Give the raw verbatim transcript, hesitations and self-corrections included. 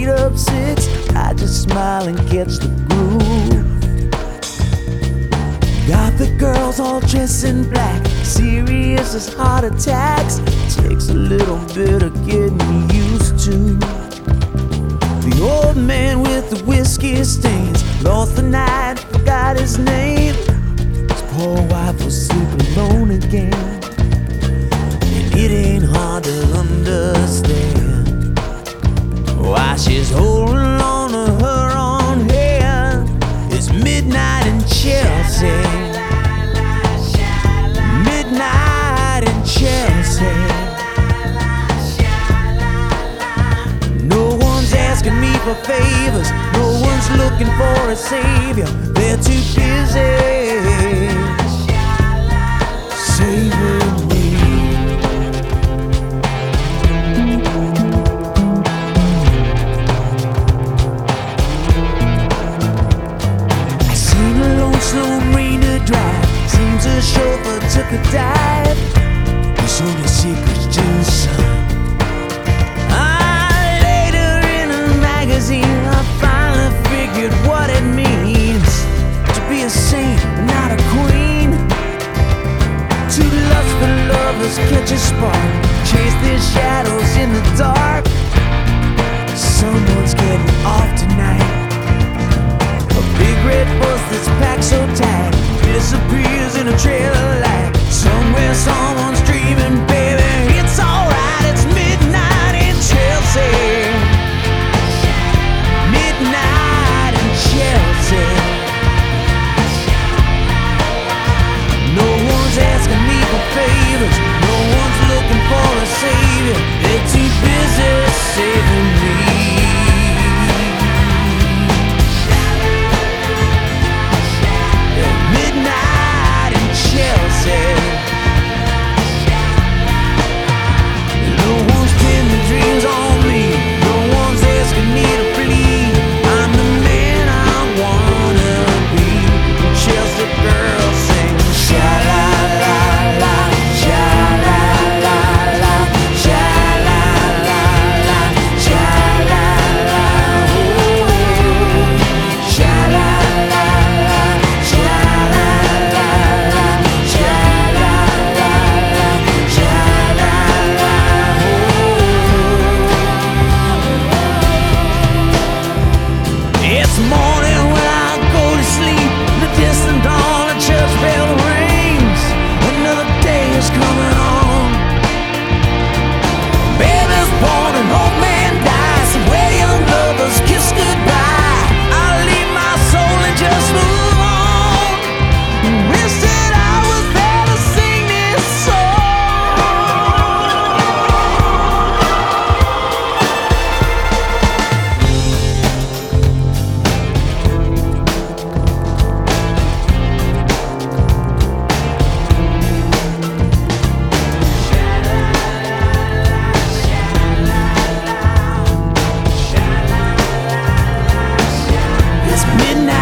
beat up six. I just smile and catch the groove. Got the girls all dressed in black, serious as heart attacks. Takes a little bit of getting used to. The old man with the whiskey stains lost the night, forgot his name. His poor wife was sleeping alone again, and it ain't hard to understand why she's holding on to her own hand. It's midnight in Chelsea, midnight in Chelsea. No one's asking me for favors, no one's looking for a savior. They're too busy saving me. I seen a lonesome rainer drive, seems a chauffeur took a dive. There's only secrets to the sun. I finally figured what it means to be a saint, but not a queen. Two lustful lovers catch a spark, chase their shadows in the dark. Someone's getting off tonight. A big red bus that's packed so tight disappears in a trail of light. Somewhere someone's dreaming, baby, it's alright. It's midnight in Chelsea, midnight in Chelsea. No one's asking me for favors, no one's looking for a savior. They're too busy saving me. Midnight in Chelsea. No one's pinning dreams on me, no one's asking me to plead. I'm the man I wanna be. Chelsea girls sing sha-la-la-la, sha-la-la-la, sha-la-la-la, sha-la-la, ooh, sha-la-la-la, sha-la-la-la, sha-la-la-la, sha-la-la, ooh. It's morning when I go to sleep. The distant dawn, the church bell rings. Another day is coming on. Baby's born, an old man dies. Where young lovers kiss goodbye. I'll leave my soul and just move on. Wish that I was there to sing this It's midnight